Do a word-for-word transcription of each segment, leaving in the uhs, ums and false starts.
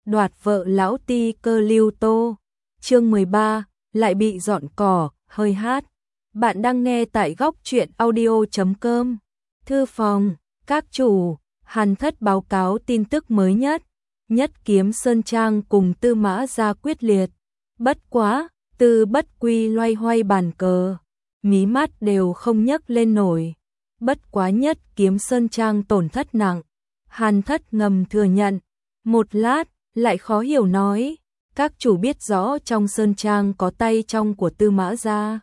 đoạt vợ lão ti cơ Lưu Tô. Chương mười ba, lại bị dọn cỏ, hơi hát. Bạn đang nghe tại góc truyện audio chấm com. Thư phòng, các chủ, Hàn Thất báo cáo tin tức mới nhất. Nhất Kiếm Sơn Trang cùng Tư Mã Gia quyết liệt. Bất quá, Tư Bất Quy loay hoay bàn cờ, mí mắt đều không nhấc lên nổi. Bất quá Nhất Kiếm Sơn Trang tổn thất nặng. Hàn Thất ngầm thừa nhận. Một lát, lại khó hiểu nói, các chủ biết rõ trong Sơn Trang có tay trong của Tư Mã Gia.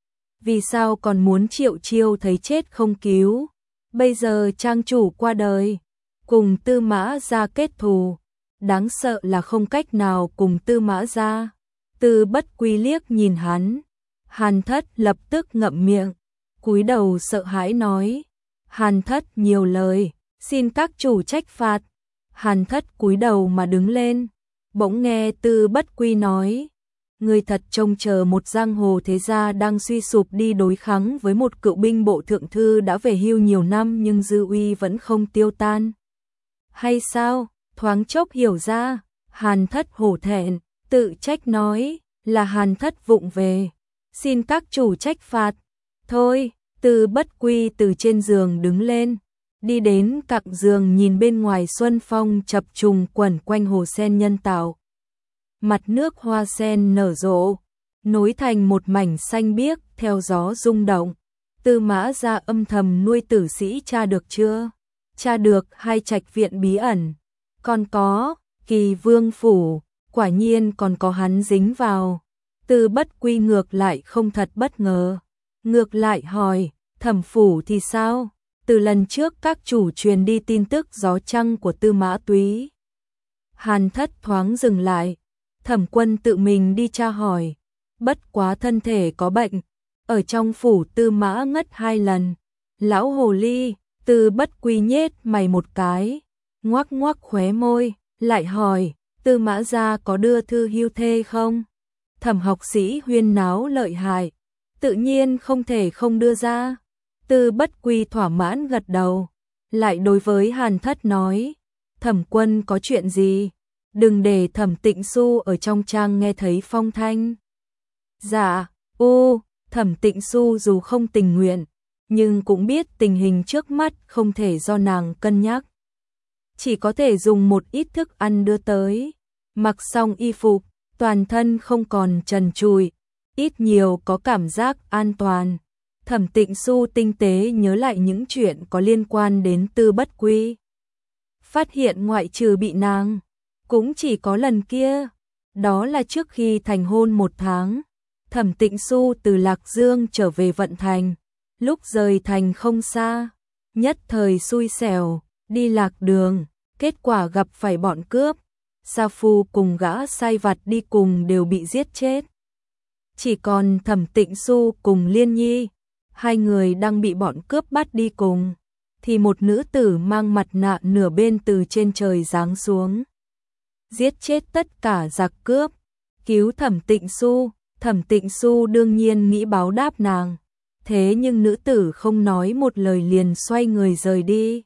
Vì sao còn muốn Triệu Chiêu thấy chết không cứu? Bây giờ trang chủ qua đời, cùng Tư Mã Gia kết thù, đáng sợ là không cách nào cùng Tư Mã Gia. Tư Bất Quy liếc nhìn hắn, Hàn Thất lập tức ngậm miệng, cúi đầu sợ hãi nói, Hàn Thất nhiều lời, xin các chủ trách phạt. Hàn Thất cúi đầu mà đứng lên, bỗng nghe Tư Bất Quy nói, người thật trông chờ một giang hồ thế gia đang suy sụp đi đối kháng với một cựu binh bộ thượng thư đã về hưu nhiều năm nhưng dư uy vẫn không tiêu tan. Hay sao? Thoáng chốc hiểu ra, Hàn Thất hổ thẹn, tự trách nói, là Hàn Thất vụng về, xin các chủ trách phạt. Thôi, Tư Bất Quy từ trên giường đứng lên, đi đến cạnh giường nhìn bên ngoài xuân phong chập trùng quẩn quanh hồ sen nhân tạo. Mặt nước hoa sen nở rộ, nối thành một mảnh xanh biếc theo gió rung động. Tư Mã Gia âm thầm nuôi tử sĩ tra được chưa? Tra được hai trạch viện bí ẩn. Còn có, Kỳ Vương Phủ, quả nhiên còn có hắn dính vào. Tư Bất Quy ngược lại không thật bất ngờ. Ngược lại hỏi, Thẩm Phủ thì sao? Từ lần trước các chủ truyền đi tin tức gió trăng của Tư Mã Túy. Hàn Thất thoáng dừng lại, Thẩm Quân tự mình đi tra hỏi, bất quá thân thể có bệnh, ở trong phủ Tư Mã ngất hai lần. Lão hồ ly, Tư Bất Quy nhết mày một cái, ngoắc ngoắc khóe môi, lại hỏi, Tư Mã Gia có đưa thư hưu thê không? Thẩm học sĩ huyên náo lợi hại, tự nhiên không thể không đưa ra. Tư Bất Quy thỏa mãn gật đầu, lại đối với Hàn Thất nói, Thẩm Quân có chuyện gì? Đừng để Thẩm Tịnh Xu ở trong trang nghe thấy phong thanh. Dạ, u, Thẩm Tịnh Xu dù không tình nguyện, nhưng cũng biết tình hình trước mắt không thể do nàng cân nhắc. Chỉ có thể dùng một ít thức ăn đưa tới, mặc xong y phục, toàn thân không còn trần trụi, ít nhiều có cảm giác an toàn. Thẩm Tịnh Xu tinh tế nhớ lại những chuyện có liên quan đến Tư Bất Quy. Phát hiện ngoại trừ bị nàng, cũng chỉ có lần kia, đó là trước khi thành hôn một tháng. Thẩm Tịnh Xu từ Lạc Dương trở về Vận Thành, lúc rời thành không xa, nhất thời xui xẻo, đi lạc đường, kết quả gặp phải bọn cướp. Sa Phu cùng gã sai vặt đi cùng đều bị giết chết. Chỉ còn Thẩm Tịnh Xu cùng Liên Nhi, hai người đang bị bọn cướp bắt đi cùng, thì một nữ tử mang mặt nạ nửa bên từ trên trời giáng xuống, giết chết tất cả giặc cướp, cứu Thẩm Tịnh Xu. Thẩm Tịnh Xu đương nhiên nghĩ báo đáp nàng, thế nhưng nữ tử không nói một lời liền xoay người rời đi.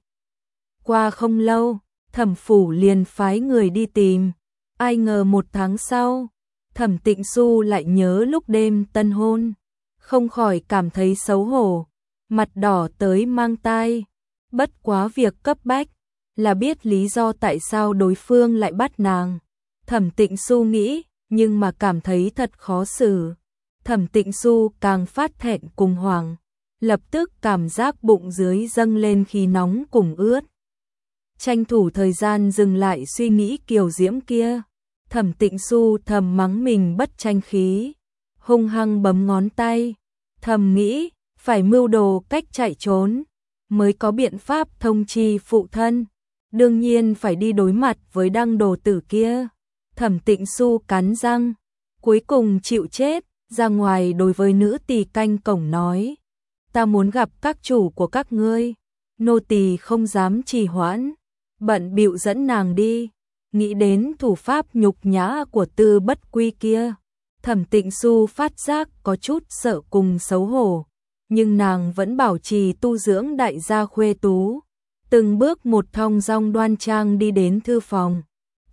Qua không lâu, Thẩm phủ liền phái người đi tìm, ai ngờ một tháng sau, Thẩm Tịnh Xu lại nhớ lúc đêm tân hôn, không khỏi cảm thấy xấu hổ, mặt đỏ tới mang tai. Bất quá việc cấp bách là biết lý do tại sao đối phương lại bắt nàng. Thẩm Tịnh Xu nghĩ, nhưng mà cảm thấy thật khó xử. Thẩm Tịnh Xu càng phát thẹn cùng hoảng, lập tức cảm giác bụng dưới dâng lên khí nóng cùng ướt. Tranh thủ thời gian dừng lại suy nghĩ kiều diễm kia, Thẩm Tịnh Xu thầm mắng mình bất tranh khí, hung hăng bấm ngón tay, thầm nghĩ, phải mưu đồ cách chạy trốn, mới có biện pháp thông chi phụ thân, đương nhiên phải đi đối mặt với đăng đồ tử kia. Thẩm Tịnh Xu cắn răng, cuối cùng chịu chết, ra ngoài đối với nữ tỳ canh cổng nói, ta muốn gặp các chủ của các ngươi. Nô tỳ không dám trì hoãn, bận bịu dẫn nàng đi. Nghĩ đến thủ pháp nhục nhã của Tư Bất Quy kia, Thẩm Tịnh Xu phát giác có chút sợ cùng xấu hổ, nhưng nàng vẫn bảo trì tu dưỡng đại gia khuê tú, từng bước một thong dong đoan trang đi đến thư phòng.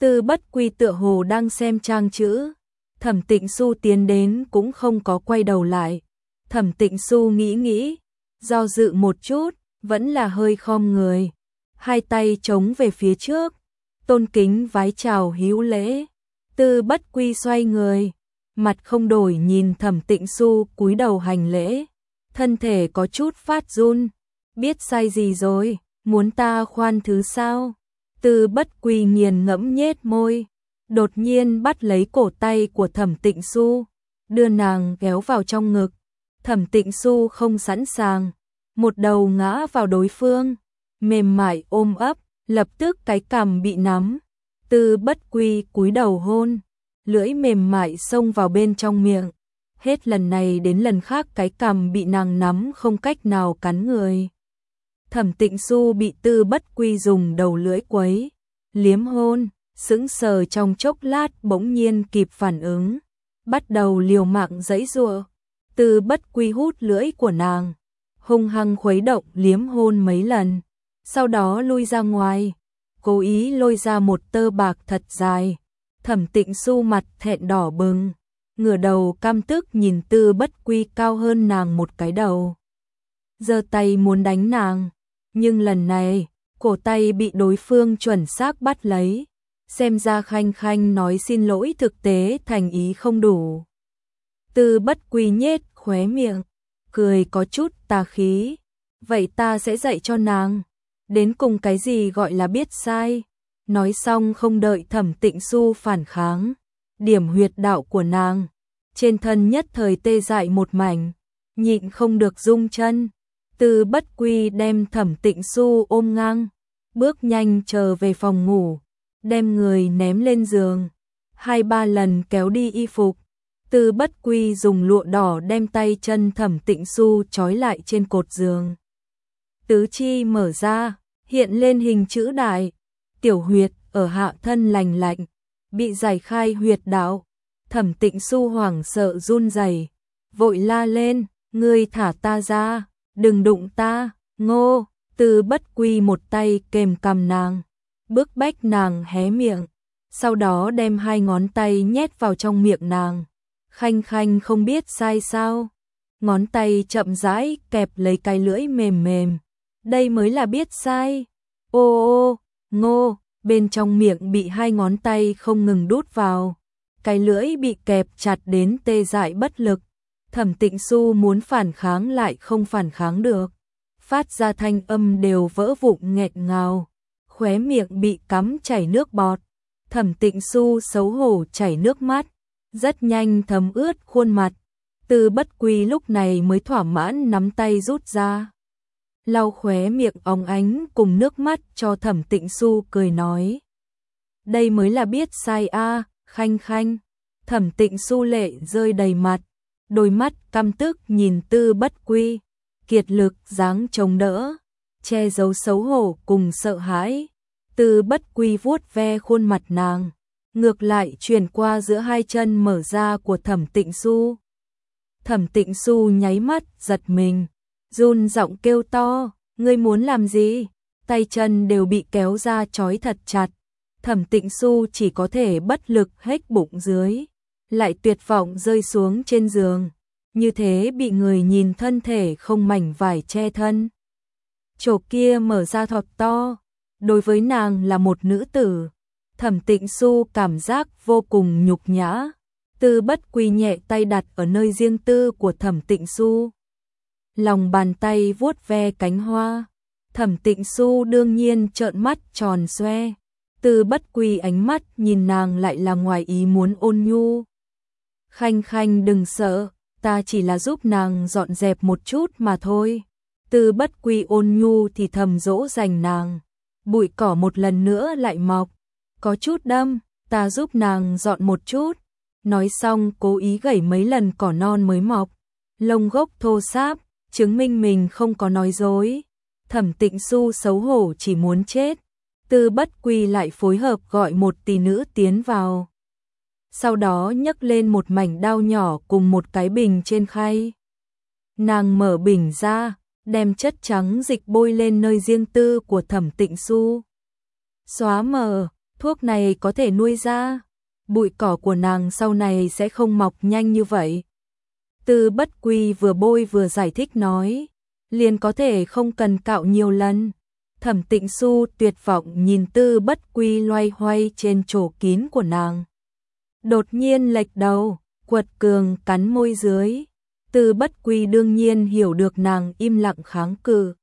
Tư Bất Quy tựa hồ đang xem trang chữ. Thẩm Tịnh Xu tiến đến cũng không có quay đầu lại. Thẩm Tịnh Xu nghĩ nghĩ, do dự một chút, vẫn là hơi khom người. Hai tay chống về phía trước, tôn kính vái chào hữu lễ. Tư Bất Quy xoay người, mặt không đổi nhìn Thẩm Tịnh Xu cúi đầu hành lễ. Thân thể có chút phát run, biết sai gì rồi, muốn ta khoan thứ sao? Tư Bất Quy nghiền ngẫm nhếch môi, đột nhiên bắt lấy cổ tay của Thẩm Tịnh Xu, đưa nàng kéo vào trong ngực. Thẩm Tịnh Xu không sẵn sàng, một đầu ngã vào đối phương, mềm mại ôm ấp, lập tức cái cằm bị nắm. Tư Bất Quy cúi đầu hôn, lưỡi mềm mại xông vào bên trong miệng. Hết lần này đến lần khác cái cằm bị nàng nắm không cách nào cắn người. Thẩm Tịnh Xu bị Tư Bất Quy dùng đầu lưỡi quấy, liếm hôn, sững sờ trong chốc lát bỗng nhiên kịp phản ứng, bắt đầu liều mạng giãy giụa. Tư Bất Quy hút lưỡi của nàng, hung hăng khuấy động liếm hôn mấy lần, sau đó lui ra ngoài, cố ý lôi ra một tơ bạc thật dài. Thẩm Tịnh Xu mặt thẹn đỏ bừng, ngửa đầu căm tức nhìn Tư Bất Quy cao hơn nàng một cái đầu, giơ tay muốn đánh nàng, nhưng lần này, cổ tay bị đối phương chuẩn xác bắt lấy, xem ra Khanh Khanh nói xin lỗi thực tế thành ý không đủ. Tư Bất Quy nhếch khóe miệng, cười có chút tà khí, vậy ta sẽ dạy cho nàng, đến cùng cái gì gọi là biết sai. Nói xong không đợi Thẩm Tịnh Xu phản kháng, điểm huyệt đạo của nàng, trên thân nhất thời tê dại một mảnh, nhịn không được rung chân. Tư Bất Quy đem Thẩm Tịnh Xu ôm ngang, bước nhanh trở về phòng ngủ, đem người ném lên giường, hai ba lần kéo đi y phục. Tư Bất Quy dùng lụa đỏ đem tay chân Thẩm Tịnh Xu trói lại trên cột giường. Tứ chi mở ra, hiện lên hình chữ đại, tiểu huyệt ở hạ thân lành lạnh, bị giải khai huyệt đạo. Thẩm Tịnh Xu hoảng sợ run rẩy, vội la lên, ngươi thả ta ra, đừng đụng ta, ngô. Tư Bất Quy một tay kềm cằm nàng, bức bách nàng hé miệng, sau đó đem hai ngón tay nhét vào trong miệng nàng. Khanh Khanh không biết sai sao, ngón tay chậm rãi kẹp lấy cái lưỡi mềm mềm, đây mới là biết sai. Ô ô, ngô, bên trong miệng bị hai ngón tay không ngừng đút vào, cái lưỡi bị kẹp chặt đến tê dại bất lực. Thẩm Tịnh Xu muốn phản kháng lại không phản kháng được, phát ra thanh âm đều vỡ vụn nghẹn ngào, khóe miệng bị cắm chảy nước bọt. Thẩm Tịnh Xu xấu hổ chảy nước mắt, rất nhanh thấm ướt khuôn mặt. Tư Bất Quy lúc này mới thỏa mãn nắm tay rút ra, lau khóe miệng óng ánh cùng nước mắt cho Thẩm Tịnh Xu, cười nói: đây mới là biết sai a, à, Khanh Khanh. Thẩm Tịnh Xu lệ rơi đầy mặt, đôi mắt căm tức nhìn Tư Bất Quy, kiệt lực dáng chống đỡ, che giấu xấu hổ cùng sợ hãi. Tư Bất Quy vuốt ve khuôn mặt nàng, ngược lại truyền qua giữa hai chân mở ra của Thẩm Tịnh Xu. Thẩm Tịnh Xu nháy mắt giật mình, run giọng kêu to, ngươi muốn làm gì? Tay chân đều bị kéo ra trói thật chặt. Thẩm Tịnh Xu chỉ có thể bất lực hếch bụng dưới, lại tuyệt vọng rơi xuống trên giường, như thế bị người nhìn thân thể không mảnh vải che thân. Chỗ kia mở ra thật to, đối với nàng là một nữ tử, Thẩm Tịnh Xu cảm giác vô cùng nhục nhã. Tư Bất Quy nhẹ tay đặt ở nơi riêng tư của Thẩm Tịnh Xu, lòng bàn tay vuốt ve cánh hoa. Thẩm Tịnh Xu đương nhiên trợn mắt tròn xoe. Tư Bất Quy ánh mắt nhìn nàng lại là ngoài ý muốn ôn nhu. Khanh Khanh đừng sợ, ta chỉ là giúp nàng dọn dẹp một chút mà thôi. Tư Bất Quy ôn nhu thì thầm dỗ dành nàng. Bụi cỏ một lần nữa lại mọc, có chút đâm, ta giúp nàng dọn một chút. Nói xong cố ý gẩy mấy lần cỏ non mới mọc, lông gốc thô ráp, chứng minh mình không có nói dối. Thẩm Tịnh Xu xấu hổ chỉ muốn chết. Tư Bất Quy lại phối hợp gọi một tỷ nữ tiến vào, sau đó nhấc lên một mảnh đao nhỏ cùng một cái bình trên khay. Nàng mở bình ra, đem chất trắng dịch bôi lên nơi riêng tư của Thẩm Tịnh Xu. Xóa mờ, thuốc này có thể nuôi ra, bụi cỏ của nàng sau này sẽ không mọc nhanh như vậy. Tư Bất Quy vừa bôi vừa giải thích nói, liền có thể không cần cạo nhiều lần. Thẩm Tịnh Xu tuyệt vọng nhìn Tư Bất Quy loay hoay trên chỗ kín của nàng. Đột nhiên lệch đầu, quật cường cắn môi dưới. Tư Bất Quy đương nhiên hiểu được nàng im lặng kháng cự.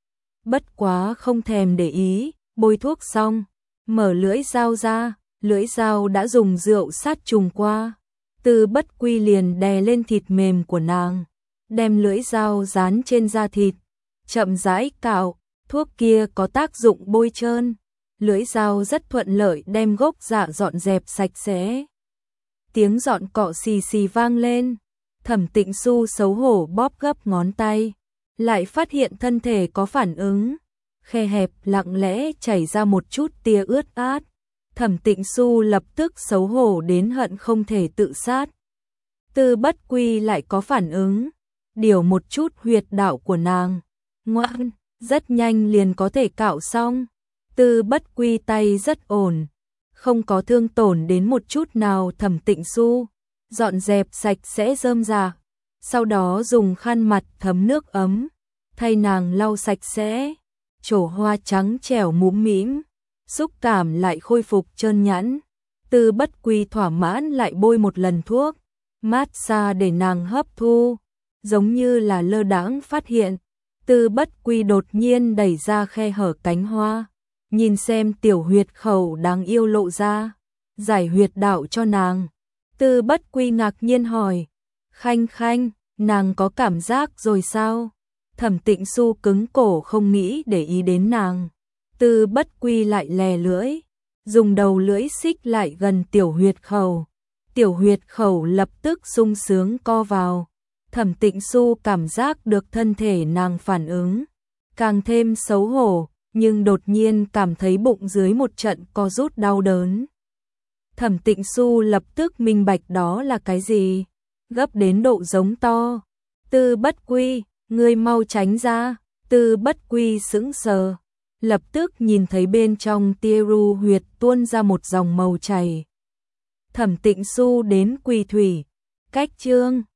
Bất quá không thèm để ý, bôi thuốc xong, mở lưỡi dao ra, lưỡi dao đã dùng rượu sát trùng qua. Tư Bất Quy liền đè lên thịt mềm của nàng, đem lưỡi dao dán trên da thịt, chậm rãi cạo, thuốc kia có tác dụng bôi trơn. Lưỡi dao rất thuận lợi đem gốc dạ dọn dẹp sạch sẽ. Tiếng dọn cọ xì xì vang lên, Thẩm Tịnh Xu xấu hổ bóp gấp ngón tay, lại phát hiện thân thể có phản ứng, khe hẹp lặng lẽ chảy ra một chút tia ướt át. Thẩm Tịnh Xu lập tức xấu hổ đến hận không thể tự sát. Tư Bất Quy lại có phản ứng, điều một chút huyệt đạo của nàng. Ngoan, rất nhanh liền có thể cạo xong. Tư Bất Quy tay rất ổn, không có thương tổn đến một chút nào. Thẩm Tịnh Xu dọn dẹp sạch sẽ rơm rạ, sau đó dùng khăn mặt thấm nước ấm, thay nàng lau sạch sẽ. Trổ hoa trắng trẻo mũm mĩm, xúc cảm lại khôi phục trơn nhẵn. Tư Bất Quy thỏa mãn lại bôi một lần thuốc, mát xa để nàng hấp thu, giống như là lơ đãng phát hiện. Tư Bất Quy đột nhiên đẩy ra khe hở cánh hoa, nhìn xem tiểu huyệt khẩu đáng yêu lộ ra, giải huyệt đạo cho nàng. Tư Bất Quy ngạc nhiên hỏi, Khanh Khanh, nàng có cảm giác rồi sao? Thẩm Tịnh Xu cứng cổ không nghĩ để ý đến nàng. Tư Bất Quy lại lè lưỡi, dùng đầu lưỡi xích lại gần tiểu huyệt khẩu. Tiểu huyệt khẩu lập tức sung sướng co vào. Thẩm Tịnh Xu cảm giác được thân thể nàng phản ứng, càng thêm xấu hổ, nhưng đột nhiên cảm thấy bụng dưới một trận co rút đau đớn. Thẩm Tịnh Xu lập tức minh bạch đó là cái gì, gấp đến độ giống to. Tư Bất Quy, ngươi mau tránh ra. Tư Bất Quy sững sờ, lập tức nhìn thấy bên trong tia ru huyệt tuôn ra một dòng màu chảy. Thẩm Tịnh Xu đến quỳ thủy, cách chương